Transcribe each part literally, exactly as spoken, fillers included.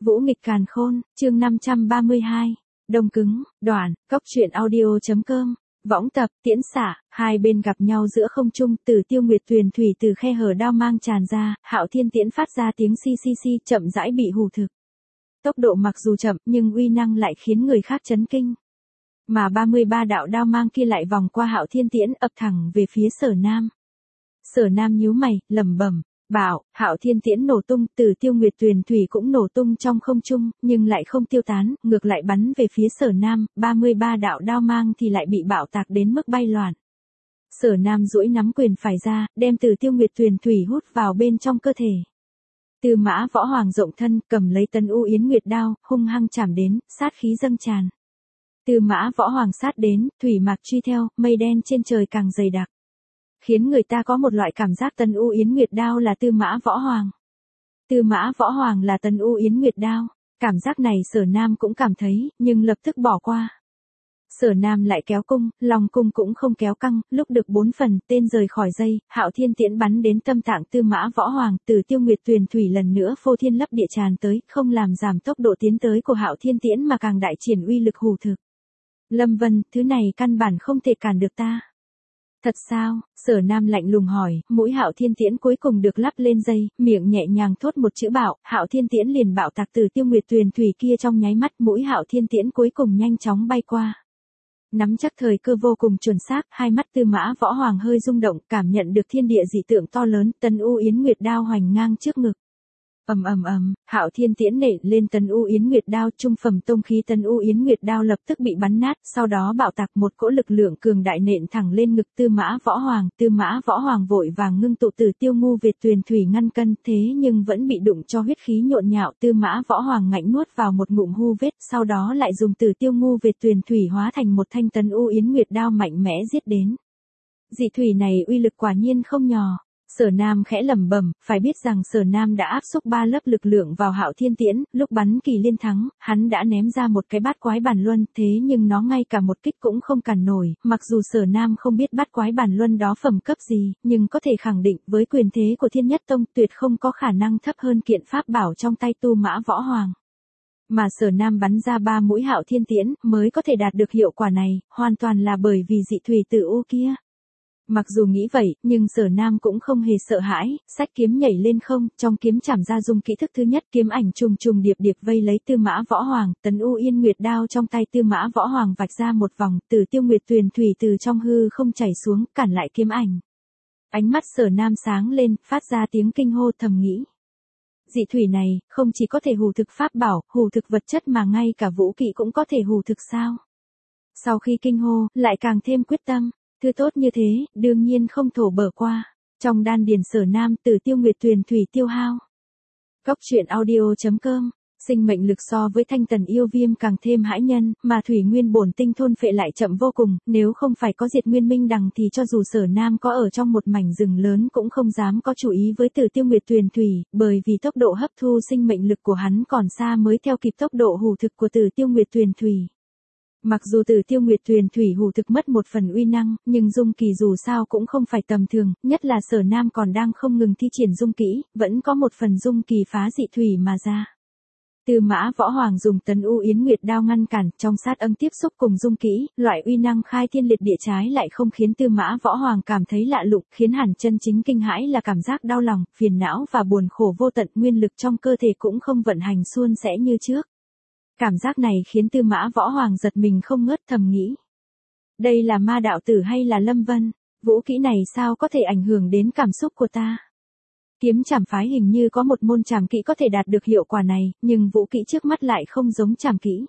Vũ nghịch càn khôn, chương năm trăm ba mươi hai. Đông cứng, đoạn, cốc truyện audio.com. Võng tập, tiễn xạ, hai bên gặp nhau giữa không trung, Tử Tiêu Nguyệt Tuyền thủy từ khe hở đao mang tràn ra, Hạo Thiên Tiễn phát ra tiếng xi xi xi, chậm rãi bị hù thực. Tốc độ mặc dù chậm, nhưng uy năng lại khiến người khác chấn kinh. Mà ba mươi ba đạo đao mang kia lại vòng qua Hạo Thiên Tiễn, ập thẳng về phía Sở Nam. Sở Nam nhíu mày, lẩm bẩm, bảo, Hạo Thiên Tiễn nổ tung, Tử Tiêu Nguyệt Tuyền thủy cũng nổ tung trong không trung, nhưng lại không tiêu tán, ngược lại bắn về phía Sở Nam, ba mươi ba đạo đao mang thì lại bị bạo tạc đến mức bay loạn. Sở Nam duỗi nắm quyền phải ra, đem Tử Tiêu Nguyệt Tuyền thủy hút vào bên trong cơ thể. Tư Mã Võ Hoàng rộng thân, cầm lấy Tấn U Yến Nguyệt đao, hung hăng chảm đến, sát khí dâng tràn. Tư Mã Võ Hoàng sát đến, thủy mạc truy theo, mây đen trên trời càng dày đặc, khiến người ta có một loại cảm giác Tấn U Yến Nguyệt đao là Tư Mã Võ Hoàng. Tư Mã Võ Hoàng là Tấn U Yến Nguyệt đao, cảm giác này Sở Nam cũng cảm thấy, nhưng lập tức bỏ qua. Sở Nam lại kéo cung, lòng cung cũng không kéo căng, lúc được bốn phần, tên rời khỏi dây, Hạo Thiên Tiễn bắn đến tâm tạng Tư Mã Võ Hoàng, Tử Tiêu Nguyệt Tuyền thủy lần nữa phô thiên lấp địa tràn tới, không làm giảm tốc độ tiến tới của Hạo Thiên Tiễn mà càng đại triển uy lực hù thực. Lâm Vân, thứ này căn bản không thể cản được ta. Thật sao? Sở Nam lạnh lùng hỏi, mũi Hạo Thiên Tiễn cuối cùng được lắp lên dây, miệng nhẹ nhàng thốt một chữ bạo, Hạo Thiên Tiễn liền bạo tạc Tử Tiêu Nguyệt Tuyền thủy kia trong nháy mắt, mũi Hạo Thiên Tiễn cuối cùng nhanh chóng bay qua. Nắm chắc thời cơ vô cùng chuẩn xác, hai mắt Tư Mã Võ Hoàng hơi rung động, cảm nhận được thiên địa dị tượng to lớn, Tấn U Yến Nguyệt đao hoành ngang trước ngực. Ầm ầm ầm, Hạo Thiên Tiễn nện lên Tấn U Yến Nguyệt đao, trung phẩm tông khí Tấn U Yến Nguyệt đao lập tức bị bắn nát, sau đó bạo tạc một cỗ lực lượng cường đại nện thẳng lên ngực Tư Mã Võ Hoàng, Tư Mã Võ Hoàng vội vàng ngưng tụ Tử Tiêu Ngu Việt Tuyền thủy ngăn cân, thế nhưng vẫn bị đụng cho huyết khí nhộn nhạo, Tư Mã Võ Hoàng ngạnh nuốt vào một ngụm hu vết, sau đó lại dùng Tử Tiêu Ngu Việt Tuyền thủy hóa thành một thanh Tấn U Yến Nguyệt đao mạnh mẽ giết đến. Dị thủy này uy lực quả nhiên không nhỏ. Sở Nam khẽ lẩm bẩm, phải biết rằng Sở Nam đã áp xúc ba lớp lực lượng vào Hạo Thiên Tiễn, lúc bắn kỳ liên thắng, hắn đã ném ra một cái bát quái bản luân, thế nhưng nó ngay cả một kích cũng không cản nổi, mặc dù Sở Nam không biết bát quái bản luân đó phẩm cấp gì, nhưng có thể khẳng định với quyền thế của Thiên Nhất Tông tuyệt không có khả năng thấp hơn kiện pháp bảo trong tay Tu Mã Võ Hoàng. Mà Sở Nam bắn ra ba mũi Hạo Thiên Tiễn mới có thể đạt được hiệu quả này, hoàn toàn là bởi vì dị thủy tử u kia. Mặc dù nghĩ vậy, nhưng Sở Nam cũng không hề sợ hãi, xách kiếm nhảy lên không, trong kiếm chảm ra dùng kỹ thức thứ nhất, kiếm ảnh trùng trùng điệp điệp vây lấy Tư Mã Võ Hoàng, Tấn U Yên Nguyệt đao trong tay Tư Mã Võ Hoàng vạch ra một vòng, Tử Tiêu Nguyệt Tuyền thủy từ trong hư không chảy xuống, cản lại kiếm ảnh. Ánh mắt Sở Nam sáng lên, phát ra tiếng kinh hô thầm nghĩ. Dị thủy này, không chỉ có thể hù thực pháp bảo, hù thực vật chất mà ngay cả vũ kỵ cũng có thể hù thực sao? Sau khi kinh hô, lại càng thêm quyết tâm. Thứ tốt như thế, đương nhiên không thổ bở qua. Trong đan điền Sở Nam, Tử Tiêu Nguyệt Tuyền thủy tiêu hao. Cốc truyện audio.com. Sinh mệnh lực so với Thanh Tần yêu viêm càng thêm hãi nhân, mà thủy nguyên bổn tinh thôn phệ lại chậm vô cùng, nếu không phải có Diệt Nguyên Minh Đằng thì cho dù Sở Nam có ở trong một mảnh rừng lớn cũng không dám có chủ ý với Tử Tiêu Nguyệt Tuyền thủy, bởi vì tốc độ hấp thu sinh mệnh lực của hắn còn xa mới theo kịp tốc độ hủ thực của Tử Tiêu Nguyệt Tuyền thủy. Mặc dù Tử Tiêu Nguyệt Tuyền thủy hủ thực mất một phần uy năng, nhưng dung kỳ dù sao cũng không phải tầm thường, nhất là Sở Nam còn đang không ngừng thi triển dung kỹ, vẫn có một phần dung kỳ phá dị thủy mà ra. Tư Mã Võ Hoàng dùng Tấn U Yến Nguyệt đao ngăn cản, trong sát âm tiếp xúc cùng dung kỹ, loại uy năng khai thiên liệt địa trái lại không khiến Tư Mã Võ Hoàng cảm thấy lạ lùng, khiến hẳn chân chính kinh hãi là cảm giác đau lòng, phiền não và buồn khổ vô tận, nguyên lực trong cơ thể cũng không vận hành suôn sẻ như trước. Cảm giác này khiến Tư Mã Võ Hoàng giật mình không ngớt thầm nghĩ. Đây là ma đạo tử hay là Lâm Vân? Vũ kỹ này sao có thể ảnh hưởng đến cảm xúc của ta? Kiếm trảm phái hình như có một môn trảm kỹ có thể đạt được hiệu quả này, nhưng vũ kỹ trước mắt lại không giống trảm kỹ.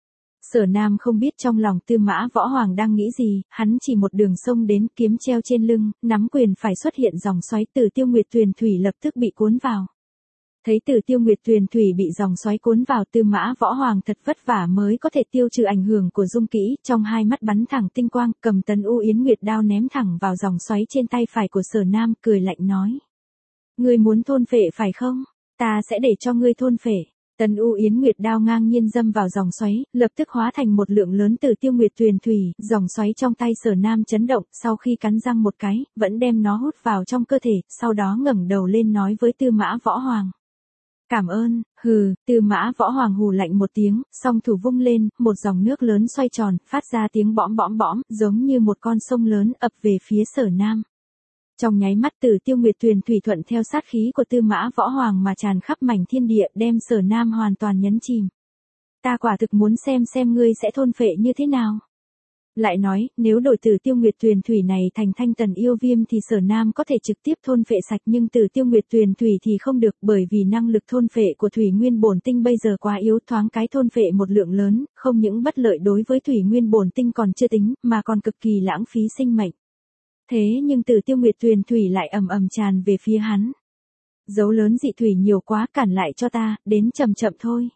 Sở Nam không biết trong lòng Tư Mã Võ Hoàng đang nghĩ gì, hắn chỉ một đường sông đến, kiếm treo trên lưng, nắm quyền phải xuất hiện dòng xoáy, Tử Tiêu Nguyệt Tuyền thủy lập tức bị cuốn vào. Thấy Tử Tiêu Nguyệt Tuyền thủy bị dòng xoáy cuốn vào, Tư Mã Võ Hoàng thật vất vả mới có thể tiêu trừ ảnh hưởng của dung kỹ, trong hai mắt bắn thẳng tinh quang, cầm Tấn U Yến Nguyệt đao ném thẳng vào dòng xoáy trên tay phải của Sở Nam, cười lạnh nói: "Ngươi muốn thôn phệ phải không? Ta sẽ để cho ngươi thôn phệ." Tấn U Yến Nguyệt đao ngang nhiên dâm vào dòng xoáy, lập tức hóa thành một lượng lớn Tử Tiêu Nguyệt Tuyền thủy, dòng xoáy trong tay Sở Nam chấn động, sau khi cắn răng một cái, vẫn đem nó hút vào trong cơ thể, sau đó ngẩng đầu lên nói với Tư Mã Võ Hoàng: Cảm ơn, hừ, Tư Mã Võ Hoàng hừ lạnh một tiếng, song thủ vung lên, một dòng nước lớn xoay tròn, phát ra tiếng bõm bõm bõm, giống như một con sông lớn ập về phía Sở Nam. Trong nháy mắt Tử Tiêu Nguyệt Tuyền thủy thuận theo sát khí của Tư Mã Võ Hoàng mà tràn khắp mảnh thiên địa, đem Sở Nam hoàn toàn nhấn chìm. Ta quả thực muốn xem xem ngươi sẽ thôn phệ như thế nào. Lại nói, nếu đổi Tử Tiêu Nguyệt Tuyền thủy này thành Thanh Tần Yêu Viêm thì Sở Nam có thể trực tiếp thôn phệ sạch, nhưng Tử Tiêu Nguyệt Tuyền thủy thì không được, bởi vì năng lực thôn phệ của thủy nguyên bổn tinh bây giờ quá yếu, thoáng cái thôn phệ một lượng lớn, không những bất lợi đối với thủy nguyên bổn tinh còn chưa tính, mà còn cực kỳ lãng phí sinh mệnh. Thế nhưng Tử Tiêu Nguyệt Tuyền thủy lại ầm ầm tràn về phía hắn. Dấu lớn dị thủy nhiều quá, cản lại cho ta, đến chậm chậm thôi.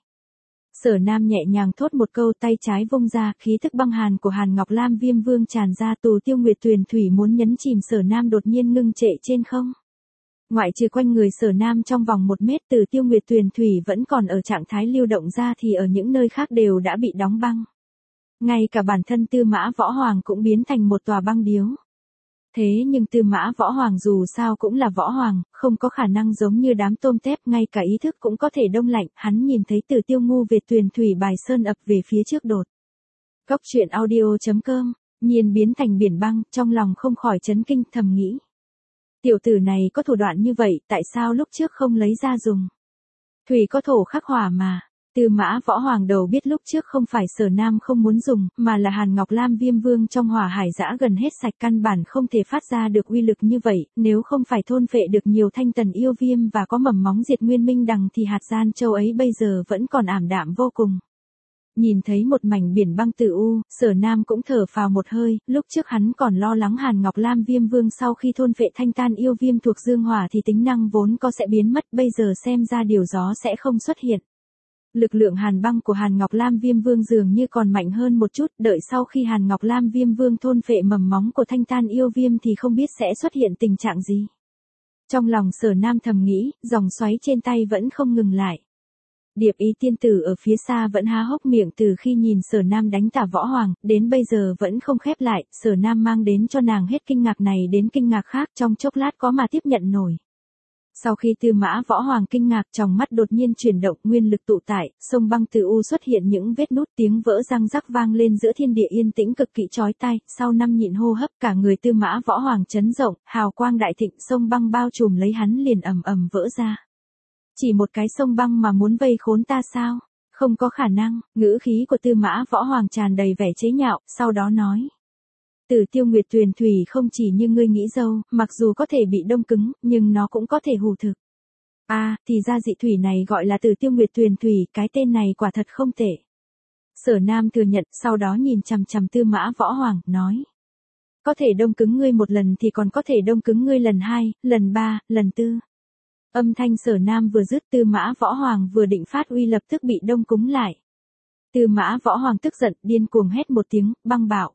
Sở Nam nhẹ nhàng thốt một câu, tay trái vung ra, khí thức băng hàn của Hàn Ngọc Lam Viêm Vương tràn ra, Tử Tiêu Nguyệt Tuyền thủy muốn nhấn chìm Sở Nam đột nhiên ngưng trệ trên không. Ngoại trừ quanh người Sở Nam trong vòng một mét Tử Tiêu Nguyệt Tuyền thủy vẫn còn ở trạng thái lưu động ra thì ở những nơi khác đều đã bị đóng băng. Ngay cả bản thân Tư Mã Võ Hoàng cũng biến thành một tòa băng điếu. Thế nhưng Tư Mã Võ Hoàng dù sao cũng là Võ Hoàng, không có khả năng giống như đám tôm tép, ngay cả ý thức cũng có thể đông lạnh, hắn nhìn thấy Tử Tiêu ngu Việt Tuyền thủy bài sơn ập về phía trước đột. Cốc truyện audio chấm com, nhiên biến thành biển băng, trong lòng không khỏi chấn kinh, thầm nghĩ. Tiểu tử này có thủ đoạn như vậy, tại sao lúc trước không lấy ra dùng? Thủy có thổ khắc hỏa mà. Tư Mã Võ Hoàng đầu biết lúc trước không phải Sở Nam không muốn dùng, mà là Hàn Ngọc Lam Viêm Vương trong hỏa hải dã gần hết sạch, căn bản không thể phát ra được uy lực như vậy, nếu không phải thôn phệ được nhiều Thanh Tần Yêu Viêm và có mầm móng diệt nguyên minh đằng thì hạt gian châu ấy bây giờ vẫn còn ảm đạm vô cùng. Nhìn thấy một mảnh biển băng tử u, Sở Nam cũng thở phào một hơi, lúc trước hắn còn lo lắng Hàn Ngọc Lam Viêm Vương sau khi thôn phệ Thanh Tan Yêu Viêm thuộc dương hỏa thì tính năng vốn có sẽ biến mất, bây giờ xem ra điều gió sẽ không xuất hiện. Lực lượng hàn băng của Hàn Ngọc Lam Viêm Vương dường như còn mạnh hơn một chút, đợi sau khi Hàn Ngọc Lam Viêm Vương thôn phệ mầm móng của Thanh Tan Yêu Viêm thì không biết sẽ xuất hiện tình trạng gì. Trong lòng Sở Nam thầm nghĩ, dòng xoáy trên tay vẫn không ngừng lại. Điệp Ý tiên tử ở phía xa vẫn há hốc miệng từ khi nhìn Sở Nam đánh Tả Võ Hoàng, đến bây giờ vẫn không khép lại, Sở Nam mang đến cho nàng hết kinh ngạc này đến kinh ngạc khác, trong chốc lát có mà tiếp nhận nổi. Sau khi Tư Mã Võ Hoàng kinh ngạc, trong mắt đột nhiên chuyển động, nguyên lực tụ tại, sông băng tử u xuất hiện những vết nút, tiếng vỡ răng rắc vang lên giữa thiên địa yên tĩnh cực kỳ chói tai, sau năm nhịn hô hấp cả người Tư Mã Võ Hoàng chấn rộng, hào quang đại thịnh, sông băng bao trùm lấy hắn liền ầm ầm vỡ ra. Chỉ một cái sông băng mà muốn vây khốn ta sao? Không có khả năng, ngữ khí của Tư Mã Võ Hoàng tràn đầy vẻ chế nhạo, sau đó nói. Tử Tiêu Nguyệt Tuyền thủy không chỉ như ngươi nghĩ đâu, mặc dù có thể bị đông cứng, nhưng nó cũng có thể hủ thực. À, thì ra dị thủy này gọi là Tử Tiêu Nguyệt Tuyền thủy, cái tên này quả thật không tệ. Sở Nam thừa nhận, sau đó nhìn chằm chằm Tư Mã Võ Hoàng, nói. Có thể đông cứng ngươi một lần thì còn có thể đông cứng ngươi lần hai, lần ba, lần tư. Âm thanh Sở Nam vừa dứt, Tư Mã Võ Hoàng vừa định phát uy lập tức bị đông cứng lại. Tư Mã Võ Hoàng tức giận, điên cuồng hét một tiếng, băng bạo.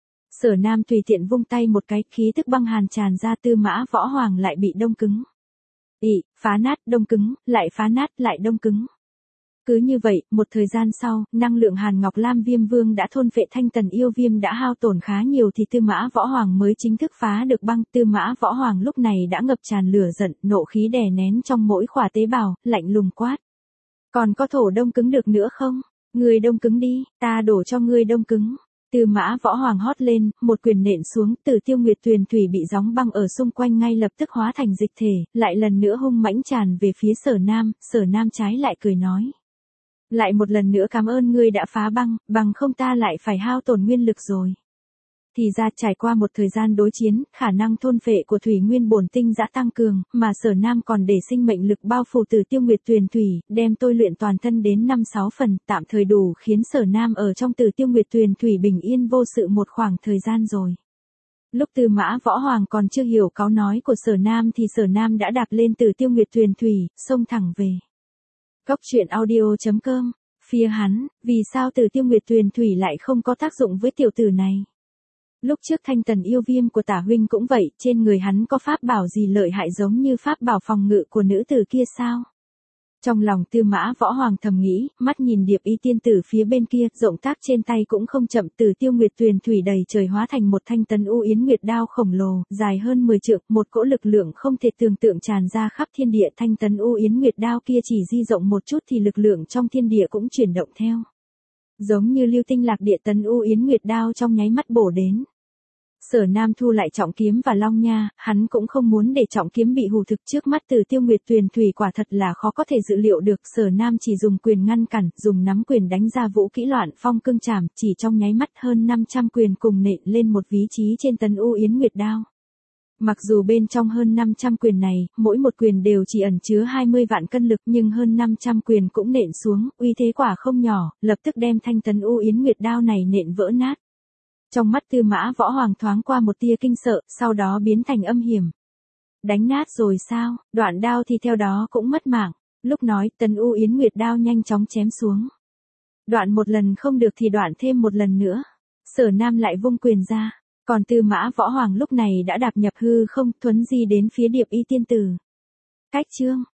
Sở Nam tùy tiện vung tay một cái, khí tức băng hàn tràn ra, Tư Mã Võ Hoàng lại bị đông cứng. Ị, phá nát, đông cứng, lại phá nát, lại đông cứng. Cứ như vậy, một thời gian sau, năng lượng Hàn Ngọc Lam Viêm Vương đã thôn phệ Thanh Tần Yêu Viêm đã hao tổn khá nhiều thì Tư Mã Võ Hoàng mới chính thức phá được băng. Tư Mã Võ Hoàng lúc này đã ngập tràn lửa giận, nộ khí đè nén trong mỗi khỏa tế bào, lạnh lùng quát. Còn có thổ đông cứng được nữa không? Ngươi đông cứng đi, ta đổ cho ngươi đông cứng. Tư Mã Võ Hoàng hót lên, một quyền nện xuống, Tử Tiêu Nguyệt Tuyền thủy bị gióng băng ở xung quanh ngay lập tức hóa thành dịch thể, lại lần nữa hung mãnh tràn về phía Sở Nam, Sở Nam trái lại cười nói. Lại một lần nữa cảm ơn ngươi đã phá băng, bằng không ta lại phải hao tổn nguyên lực rồi. Thì ra trải qua một thời gian đối chiến, khả năng thôn phệ của thủy nguyên bổn tinh đã tăng cường, mà Sở Nam còn để sinh mệnh lực bao phủ Tử Tiêu Nguyệt Tuyền thủy, đem tôi luyện toàn thân đến năm sáu phần, tạm thời đủ khiến Sở Nam ở trong Tử Tiêu Nguyệt Tuyền thủy bình yên vô sự một khoảng thời gian rồi. Lúc Tư Mã Võ Hoàng còn chưa hiểu câu nói của Sở Nam thì Sở Nam đã đạp lên Tử Tiêu Nguyệt Tuyền thủy, xông thẳng về. Cốc truyện audio chấm com, phía hắn, vì sao Tử Tiêu Nguyệt Tuyền thủy lại không có tác dụng với tiểu tử này? Lúc trước Thanh Tần Yêu Viêm của Tả huynh cũng vậy, trên người hắn có pháp bảo gì lợi hại giống như pháp bảo phòng ngự của nữ tử kia sao? Trong lòng Tư Mã Võ Hoàng thầm nghĩ, mắt nhìn Điệp Y tiên tử phía bên kia, động tác trên tay cũng không chậm, Từ Tiêu Nguyệt Tuyền thủy đầy trời hóa thành một thanh Tấn U Yến Nguyệt đao khổng lồ, dài hơn mười trượng, một cỗ lực lượng không thể tưởng tượng tràn ra khắp thiên địa, thanh Tấn U Yến Nguyệt đao kia chỉ di rộng một chút thì lực lượng trong thiên địa cũng chuyển động theo. Giống như lưu tinh lạc địa, Tấn U Yến Nguyệt đao trong nháy mắt bổ đến. Sở Nam thu lại trọng kiếm và long nha, hắn cũng không muốn để trọng kiếm bị hù thực, trước mắt Từ Tiêu Nguyệt Tuyền thủy quả thật là khó có thể dự liệu được, Sở Nam chỉ dùng quyền ngăn cản, dùng nắm quyền đánh ra vũ kỹ Loạn Phong Cương Trảm, chỉ trong nháy mắt hơn năm trăm quyền cùng nện lên một vị trí trên Tấn U Yến Nguyệt đao. Mặc dù bên trong hơn năm trăm quyền này, mỗi một quyền đều chỉ ẩn chứa hai mươi vạn cân lực, nhưng hơn năm trăm quyền cũng nện xuống, uy thế quả không nhỏ, lập tức đem thanh Tấn U Yến Nguyệt đao này nện vỡ nát. Trong mắt Tư Mã Võ Hoàng thoáng qua một tia kinh sợ, sau đó biến thành âm hiểm. Đánh nát rồi sao? Đoạn đao thì theo đó cũng mất mạng. Lúc nói, Tấn U Yến Nguyệt đao nhanh chóng chém xuống. Đoạn một lần không được thì đoạn thêm một lần nữa. Sở Nam lại vung quyền ra. Còn Tư Mã Võ Hoàng lúc này đã đạp nhập hư không, thuấn di đến phía Điệp Y tiên tử. Cách chương